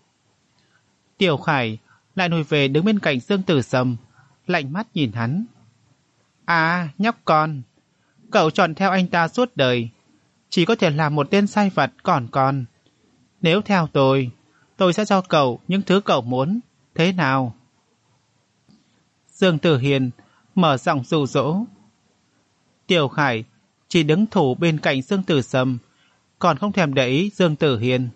Tiểu Khải lại lùi về đứng bên cạnh Dương Tử Sâm, lạnh mắt nhìn hắn. À, nhóc con, cậu chọn theo anh ta suốt đời, chỉ có thể làm một tên sai vặt còn con. Nếu theo tôi sẽ cho cậu những thứ cậu muốn, thế nào? Dương Tử Hiên mở giọng dụ dỗ. Tiểu Khải chỉ đứng thủ bên cạnh Dương Tử Sâm, còn không thèm để ý Dương Tử Hiên.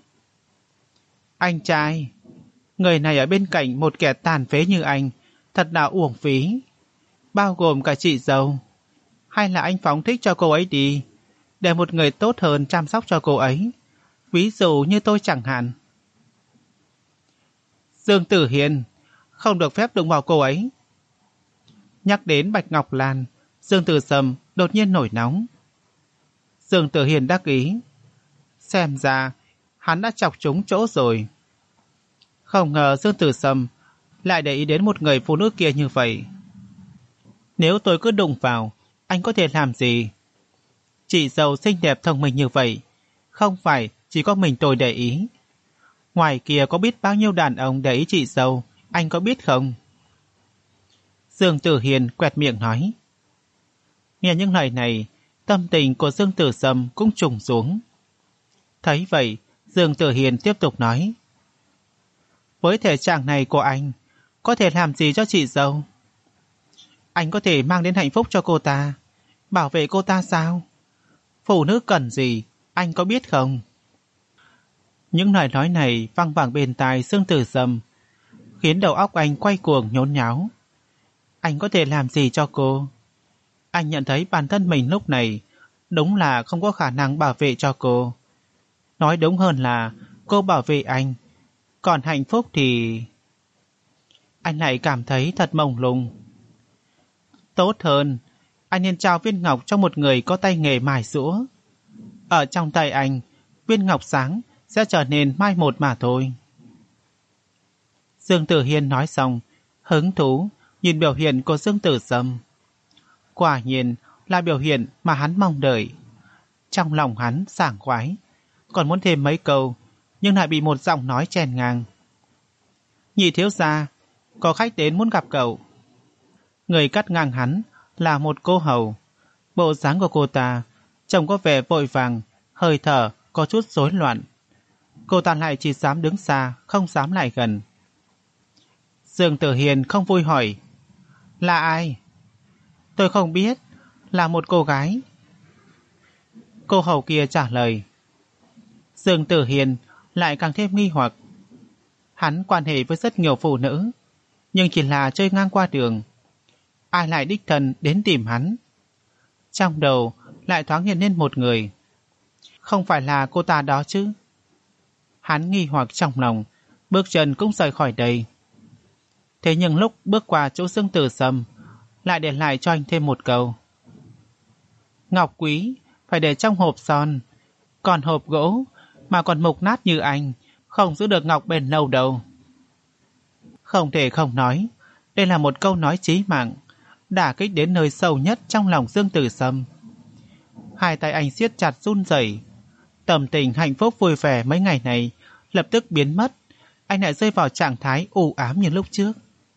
Anh trai, người này ở bên cạnh một kẻ tàn phế như anh, thật là uổng phí. Bao gồm cả chị dâu. Hay là anh phóng thích cho cô ấy đi, để một người tốt hơn chăm sóc cho cô ấy, ví dụ như tôi chẳng hạn. Dương Tử Hiên, không được phép đụng vào cô ấy. Nhắc đến Bạch Ngọc Lan, Dương Tử Sâm đột nhiên nổi nóng. Dương Tử Hiên đắc ý. Xem ra hắn đã chọc trúng chỗ rồi. Không ngờ Dương Tử Sâm lại để ý đến một người phụ nữ kia như vậy. Nếu tôi cứ đụng vào, anh có thể làm gì? Chị dâu xinh đẹp thông minh như vậy, không phải chỉ có mình tôi để ý. Ngoài kia có biết bao nhiêu đàn ông để ý chị dâu, anh có biết không? Dương Tử Hiên quẹt miệng nói. Nghe những lời này, tâm tình của Dương Tử Sâm cũng trùng xuống. Thấy vậy, Dương Tử Hiên tiếp tục nói. Với thể trạng này của anh, có thể làm gì cho chị dâu? Anh có thể mang đến hạnh phúc cho cô ta, bảo vệ cô ta sao? Phụ nữ cần gì, anh có biết không? Những lời nói này văng vẳng bên tai Dương Tử Sâm, khiến đầu óc anh quay cuồng nhốn nháo. Anh có thể làm gì cho cô? Anh nhận thấy bản thân mình lúc này đúng là không có khả năng bảo vệ cho cô. Nói đúng hơn là cô bảo vệ anh, còn hạnh phúc thì... Anh lại cảm thấy thật mông lung. Tốt hơn, anh nên trao viên ngọc cho một người có tay nghề mài giũa. Ở trong tay anh, viên ngọc sáng sẽ trở nên mai một mà thôi. Dương Tử Hiên nói xong, hứng thú nhìn biểu hiện của Dương Tử Sâm. Quả nhiên là biểu hiện mà hắn mong đợi. Trong lòng hắn sảng khoái, còn muốn thêm mấy câu, nhưng lại bị một giọng nói chèn ngang. Nhị thiếu gia, có khách đến muốn gặp cậu. Người cắt ngang hắn là một cô hầu. Bộ dáng của cô ta trông có vẻ vội vàng, hơi thở có chút rối loạn. Cô ta lại chỉ dám đứng xa, không dám lại gần. Dương Tử Hiên không vui hỏi. Là ai? Tôi không biết, là một cô gái. Cô hầu kia trả lời. Dương Tử Hiên lại càng thêm nghi hoặc. Hắn quan hệ với rất nhiều phụ nữ, nhưng chỉ là chơi ngang qua đường. ai lại đích thân đến tìm hắn. Trong đầu lại thoáng hiện lên một người. Không phải là cô ta đó chứ? Hắn nghi hoặc trong lòng, bước chân cũng rời khỏi đây. Thế nhưng lúc bước qua chỗ Dương Tử Sâm, lại để lại cho anh thêm một câu. Ngọc quý phải để trong hộp son, còn hộp gỗ mà còn mục nát như anh, không giữ được ngọc bền lâu đâu. Không thể không nói, đây là một câu nói chí mạng, đả kích đến nơi sâu nhất trong lòng Dương Tử Sâm. Hai tay anh siết chặt run rẩy, tâm tình hạnh phúc vui vẻ mấy ngày này lập tức biến mất, anh lại rơi vào trạng thái u ám như lúc trước.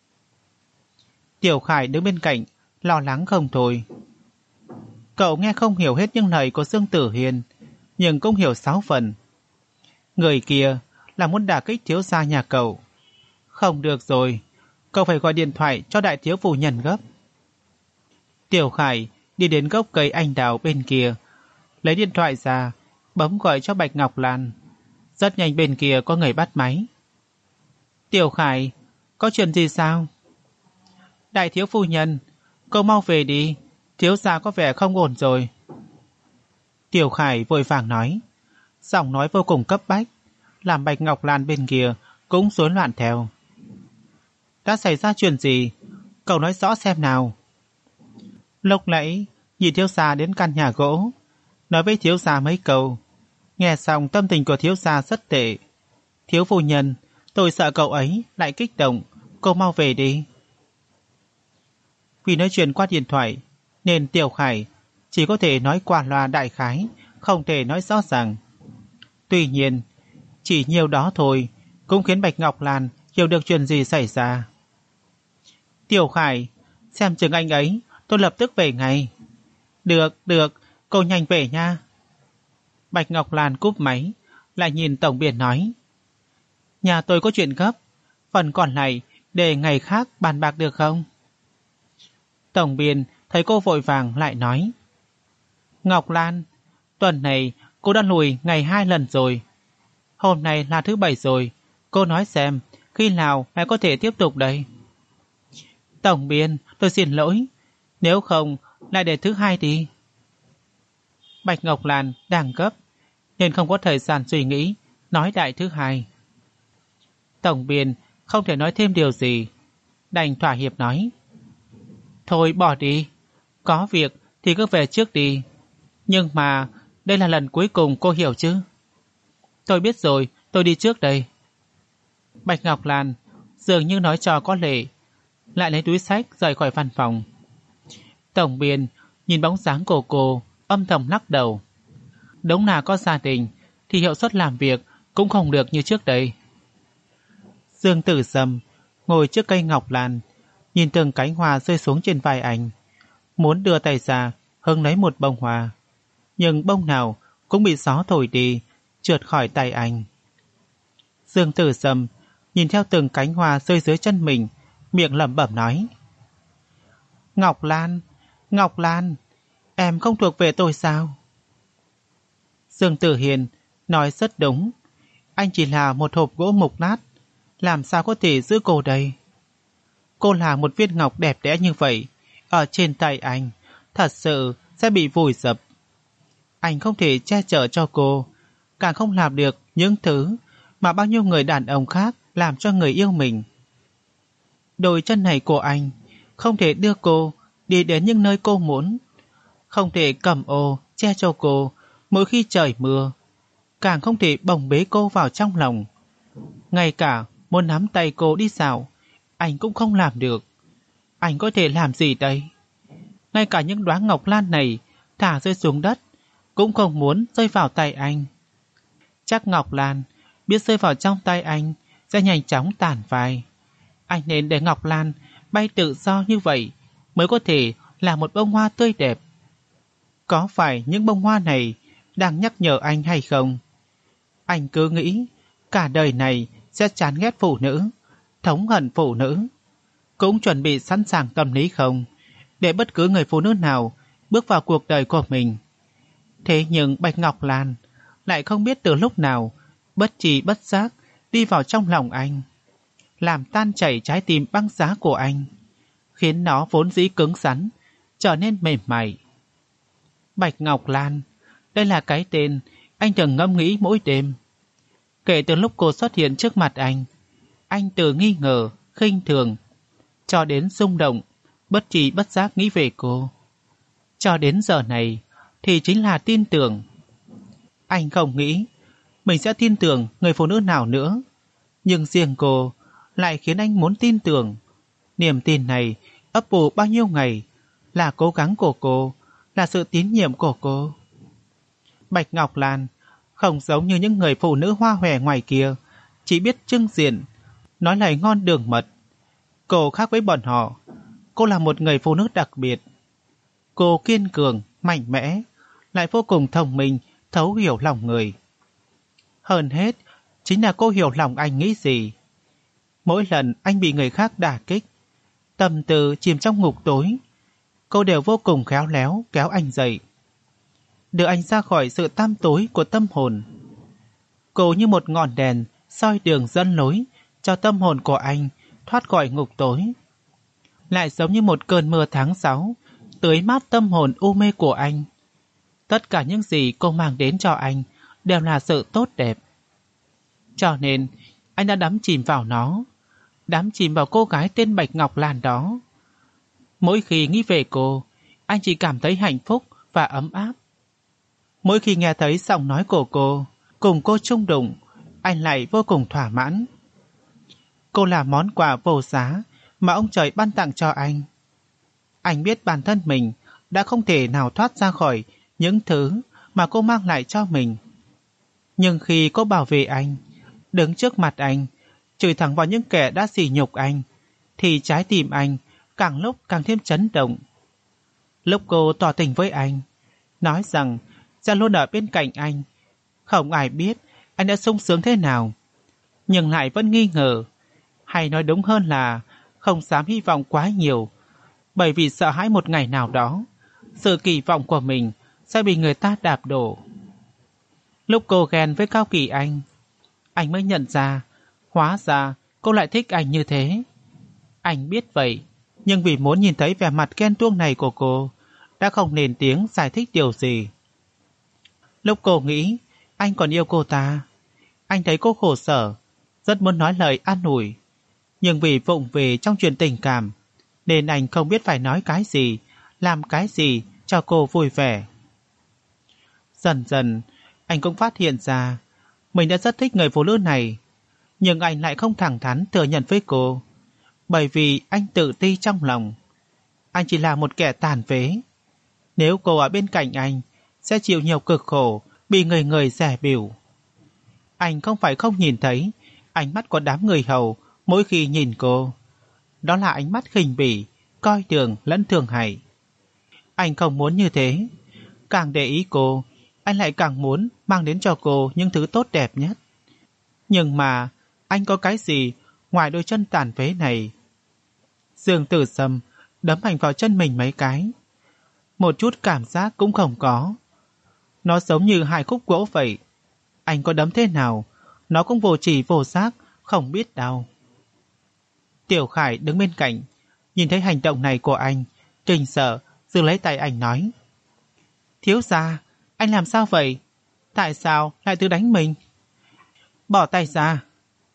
Tiểu Khải đứng bên cạnh, lo lắng không thôi. Cậu nghe không hiểu hết những lời của Dương Tử Hiên, nhưng cũng hiểu 6 phần. Người kia là muốn đả kích thiếu gia nhà cậu. Không được rồi, cậu phải gọi điện thoại cho đại thiếu phu nhân gấp. Tiểu Khải đi đến gốc cây anh đào bên kia, lấy điện thoại ra, bấm gọi cho Bạch Ngọc Lan. Rất nhanh bên kia có người bắt máy. Tiểu Khải, có chuyện gì sao? Đại thiếu phu nhân, cậu mau về đi, thiếu gia có vẻ không ổn rồi. Tiểu Khải vội vàng nói, giọng nói vô cùng cấp bách, làm Bạch Ngọc Lan bên kia cũng rối loạn theo. Đã xảy ra chuyện gì? Cậu nói rõ xem nào. Lúc nãy nhìn thiếu gia đến căn nhà gỗ, nói với thiếu gia mấy câu. Nghe xong tâm tình của thiếu gia rất tệ. Thiếu phu nhân, tôi sợ cậu ấy lại kích động, cô mau về đi. Vì nói chuyện qua điện thoại nên Tiểu Khải chỉ có thể nói qua loa đại khái, không thể nói rõ ràng. Tuy nhiên, chỉ nhiều đó thôi cũng khiến Bạch Ngọc Lan hiểu được chuyện gì xảy ra. Tiểu Khải, xem chừng anh ấy, tôi lập tức về ngay. Được, cô nhanh về nha. Bạch Ngọc Lan cúp máy, lại nhìn tổng biên nói. Nhà tôi có chuyện gấp, phần còn lại để ngày khác bàn bạc được không? Tổng biên thấy cô vội vàng lại nói. Ngọc Lan, tuần này cô đã lùi ngày 2 lần rồi. Hôm nay là thứ 7 rồi, cô nói xem khi nào lại có thể tiếp tục đây? Tổng biên, tôi xin lỗi, nếu không lại để thứ 2 đi. Bạch Ngọc Lan đang gấp nên không có thời gian suy nghĩ, nói đại thứ 2. Tổng biên không thể nói thêm điều gì, đành thỏa hiệp nói. Thôi bỏ đi, có việc thì cứ về trước đi. Nhưng mà đây là lần cuối cùng, cô hiểu chứ? Tôi biết rồi, tôi đi trước đây. Bạch Ngọc Lan dường như nói trò có lệ, lại lấy túi xách rời khỏi văn phòng. Tổng biên nhìn bóng dáng của cô, âm thầm lắc đầu. Đúng là có gia đình thì hiệu suất làm việc cũng không được như trước đây. Dương Tử Sâm ngồi trước cây ngọc lan, nhìn từng cánh hoa rơi xuống trên vai anh, muốn đưa tay ra hứng lấy một bông hoa, nhưng bông nào cũng bị gió thổi đi, trượt khỏi tay anh. Dương Tử Sâm nhìn theo từng cánh hoa rơi dưới chân mình, miệng lẩm bẩm nói. Ngọc Lan, Ngọc Lan, em không thuộc về tôi sao? Dương Tử Hiền nói rất đúng, anh chỉ là một hộp gỗ mục nát, làm sao có thể giữ cô đây? Cô là một viên ngọc đẹp đẽ như vậy, ở trên tay anh, thật sự sẽ bị vùi dập. Anh không thể che chở cho cô, càng không làm được những thứ mà bao nhiêu người đàn ông khác làm cho người yêu mình. Đôi chân này của anh không thể đưa cô đi đến những nơi cô muốn, không thể cầm ô che cho cô mỗi khi trời mưa, càng không thể bồng bế cô vào trong lòng. Ngay cả muốn nắm tay cô đi dạo, anh cũng không làm được. Anh có thể làm gì đây? Ngay cả những đóa ngọc lan này thả rơi xuống đất cũng không muốn rơi vào tay anh. Chắc ngọc lan biết rơi vào trong tay anh sẽ nhanh chóng tàn phai. Anh nên để ngọc lan bay tự do như vậy mới có thể là một bông hoa tươi đẹp. Có phải những bông hoa này đang nhắc nhở anh hay không? Anh cứ nghĩ cả đời này sẽ chán ghét phụ nữ, thống hận phụ nữ, cũng chuẩn bị sẵn sàng tâm lý không để bất cứ người phụ nữ nào bước vào cuộc đời của mình. Thế nhưng Bạch Ngọc Lan lại không biết từ lúc nào bất tri bất giác đi vào trong lòng anh, làm tan chảy trái tim băng giá của anh. khiến nó vốn dĩ cứng rắn trở nên mềm mại. Bạch Ngọc Lan, đây là cái tên anh thường ngẫm nghĩ mỗi đêm. Kể từ lúc cô xuất hiện trước mặt anh từ nghi ngờ, khinh thường, cho đến rung động, bất tri bất giác nghĩ về cô. Cho đến giờ này thì chính là tin tưởng. Anh không nghĩ mình sẽ tin tưởng người phụ nữ nào nữa, nhưng riêng cô lại khiến anh muốn tin tưởng. Niềm tin này ấp ủ bao nhiêu ngày, là cố gắng của cô, là sự tín nhiệm của cô. Bạch Ngọc Lan không giống như những người phụ nữ hoa hòe ngoài kia, chỉ biết trưng diện, nói lời ngon đường mật. Cô khác với bọn họ, cô là một người phụ nữ đặc biệt. Cô kiên cường, mạnh mẽ, lại vô cùng thông minh, thấu hiểu lòng người. Hơn hết, chính là cô hiểu lòng anh nghĩ gì. Mỗi lần anh bị người khác đả kích, tâm tư chìm trong ngục tối, cô đều vô cùng khéo léo kéo anh dậy, đưa anh ra khỏi sự tăm tối của tâm hồn. Cô như một ngọn đèn soi đường dẫn lối cho tâm hồn của anh thoát khỏi ngục tối, lại giống như một cơn mưa tháng 6 tưới mát tâm hồn u mê của anh. Tất cả những gì cô mang đến cho anh đều là sự tốt đẹp. Cho nên anh đã đắm chìm vào nó, đắm chìm vào cô gái tên Bạch Ngọc Lan đó. Mỗi khi nghĩ về cô, anh chỉ cảm thấy hạnh phúc và ấm áp. Mỗi khi nghe thấy giọng nói của cô, cùng cô chung đụng, anh lại vô cùng thỏa mãn. Cô là món quà vô giá mà ông trời ban tặng cho anh. Anh biết bản thân mình đã không thể nào thoát ra khỏi những thứ mà cô mang lại cho mình. Nhưng khi cô bảo vệ anh, đứng trước mặt anh, chửi thẳng vào những kẻ đã sỉ nhục anh, thì trái tim anh càng lúc càng thêm chấn động. Lúc cô tỏ tình với anh, nói rằng sẽ luôn ở bên cạnh anh, không ai biết anh đã sung sướng thế nào, nhưng lại vẫn nghi ngờ, hay nói đúng hơn là không dám hy vọng quá nhiều, bởi vì sợ hãi một ngày nào đó, sự kỳ vọng của mình sẽ bị người ta đạp đổ. Lúc cô ghen với Cao Kỳ anh mới nhận ra, hóa ra cô lại thích anh như thế. Anh biết vậy, nhưng vì muốn nhìn thấy vẻ mặt ghen tuông này của cô, đã không lên tiếng giải thích điều gì. Lúc cô nghĩ anh còn yêu cô ta, anh thấy cô khổ sở, rất muốn nói lời an ủi, nhưng vì vụng về trong chuyện tình cảm, nên anh không biết phải nói cái gì, làm cái gì cho cô vui vẻ. Dần dần, anh cũng phát hiện ra mình đã rất thích người phụ nữ này, nhưng anh lại không thẳng thắn thừa nhận với cô, bởi vì anh tự ti trong lòng. Anh chỉ là một kẻ tàn phế. Nếu cô ở bên cạnh anh, sẽ chịu nhiều cực khổ, bị người người dè bỉu. Anh không phải không nhìn thấy ánh mắt của đám người hầu mỗi khi nhìn cô. Đó là ánh mắt khinh bỉ, coi thường lẫn thương hại. Anh không muốn như thế. Càng để ý cô, anh lại càng muốn mang đến cho cô những thứ tốt đẹp nhất. Nhưng mà anh có cái gì ngoài đôi chân tàn phế này? Dương Tử Sâm đấm mạnh vào chân mình mấy cái. Một chút cảm giác cũng không có. Nó giống như hai khúc gỗ vậy. Anh có đấm thế nào, nó cũng vô chỉ vô giác, không biết đau. Tiểu Khải đứng bên cạnh, nhìn thấy hành động này của anh, kinh sợ, giữ lấy tay anh nói: Thiếu gia, anh làm sao vậy? Tại sao lại tự đánh mình? Bỏ tay ra.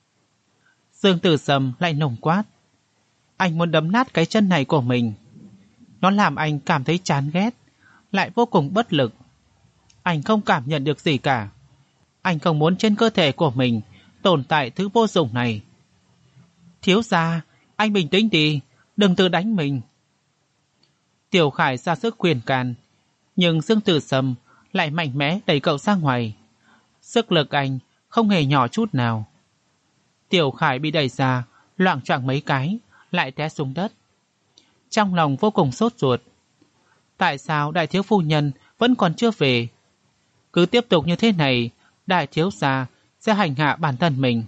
Dương Tử Sâm lại nồng quát: Anh muốn đấm nát cái chân này của mình. Nó làm anh cảm thấy chán ghét, lại vô cùng bất lực. Anh không cảm nhận được gì cả. Anh không muốn trên cơ thể của mình tồn tại thứ vô dụng này. Thiếu gia, anh bình tĩnh đi, đừng tự đánh mình. Tiểu Khải ra sức khuyên can, nhưng Dương Tử Sâm lại mạnh mẽ đẩy cậu ra ngoài. Sức lực anh không hề nhỏ chút nào. Tiểu Khải bị đẩy ra, loạng choạng mấy cái, lại té xuống đất. Trong lòng vô cùng sốt ruột. Tại sao đại thiếu phu nhân vẫn còn chưa về? Cứ tiếp tục như thế này, đại thiếu gia sẽ hành hạ bản thân mình.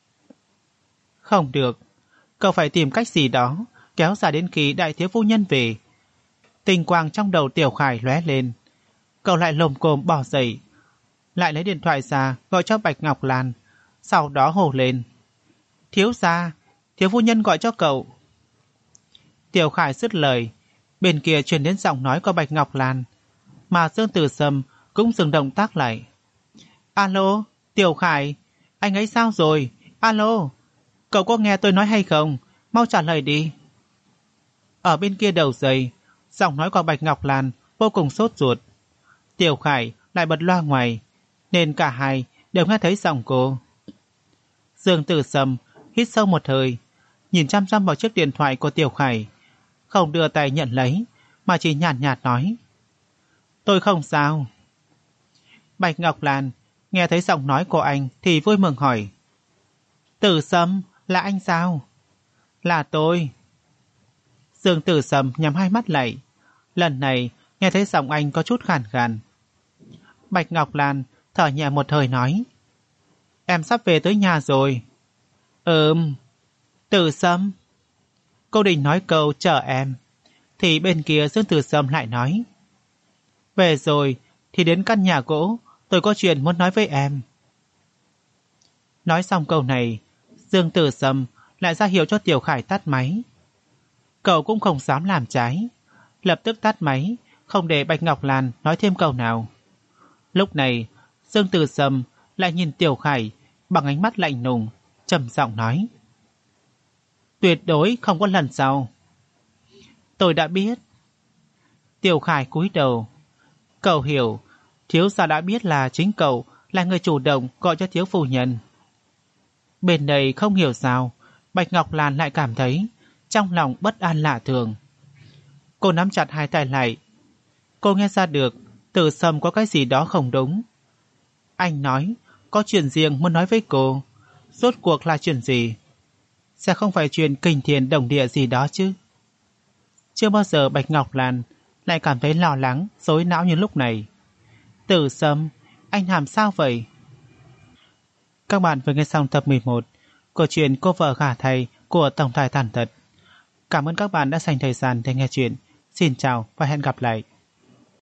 Không được, cậu phải tìm cách gì đó kéo dài đến khi đại thiếu phu nhân về. Tình quang trong đầu Tiểu Khải lóe lên. Cậu lại lồm cồm bỏ dậy, lại lấy điện thoại ra gọi cho Bạch Ngọc Lan, sau đó hô lên: Thiếu gia, thiếu phu nhân gọi cho cậu. Tiểu Khải dứt lời, bên kia truyền đến giọng nói của Bạch Ngọc Lan, mà Dương Tử Sâm cũng dừng động tác lại. Alo, Tiểu Khải, anh ấy sao rồi? Alo, cậu có nghe tôi nói hay không? Mau trả lời đi. Ở bên kia đầu dây, giọng nói của Bạch Ngọc Lan vô cùng sốt ruột. Tiểu Khải lại bật loa ngoài, nên cả hai đều nghe thấy giọng cô. Dương Tử Sâm hít sâu một hơi, nhìn chăm chăm vào chiếc điện thoại của Tiểu Khải, không đưa tay nhận lấy, mà chỉ nhàn nhạt nói. Tôi không sao. Bạch Ngọc Lan nghe thấy giọng nói của anh thì vui mừng hỏi. Tử Sâm, là anh sao? Là tôi. Dương Tử Sâm nhắm hai mắt lại. Lần này nghe thấy giọng anh có chút khàn khàn. Bạch Ngọc Lan thở nhẹ một hơi nói. Em sắp về tới nhà rồi. Tử Sâm. Cô định nói câu chờ em, thì bên kia Dương Tử Sâm lại nói. Về rồi thì đến căn nhà gỗ, tôi có chuyện muốn nói với em. Nói xong câu này, Dương Tử Sâm lại ra hiệu cho Tiểu Khải tắt máy. Cậu cũng không dám làm trái, lập tức tắt máy, không để Bạch Ngọc Lan nói thêm câu nào. Lúc này, Dương Tử Sâm lại nhìn Tiểu Khải bằng ánh mắt lạnh lùng, trầm giọng nói. Tuyệt đối không có lần sau. Tôi đã biết. Tiểu Khải cúi đầu. Cậu hiểu, thiếu gia đã biết là chính cậu là người chủ động gọi cho thiếu phu nhân. Bên đây không hiểu sao, Bạch Ngọc Lan lại cảm thấy trong lòng bất an lạ thường. Cô nắm chặt hai tay lại. Cô nghe ra được Tử Sâm có cái gì đó không đúng. Anh nói có chuyện riêng muốn nói với cô. Rốt cuộc là chuyện gì? Sẽ không phải chuyện kinh thiên động địa gì đó chứ? Chưa bao giờ Bạch Ngọc Lan lại cảm thấy lo lắng, rối não như lúc này. Tử Sâm, anh làm sao vậy? Các bạn vừa nghe xong tập 11 của truyện Cô vợ gả thầy của Tổng tài Tàn Tật. Cảm ơn các bạn đã dành thời gian để nghe chuyện. Xin chào và hẹn gặp lại.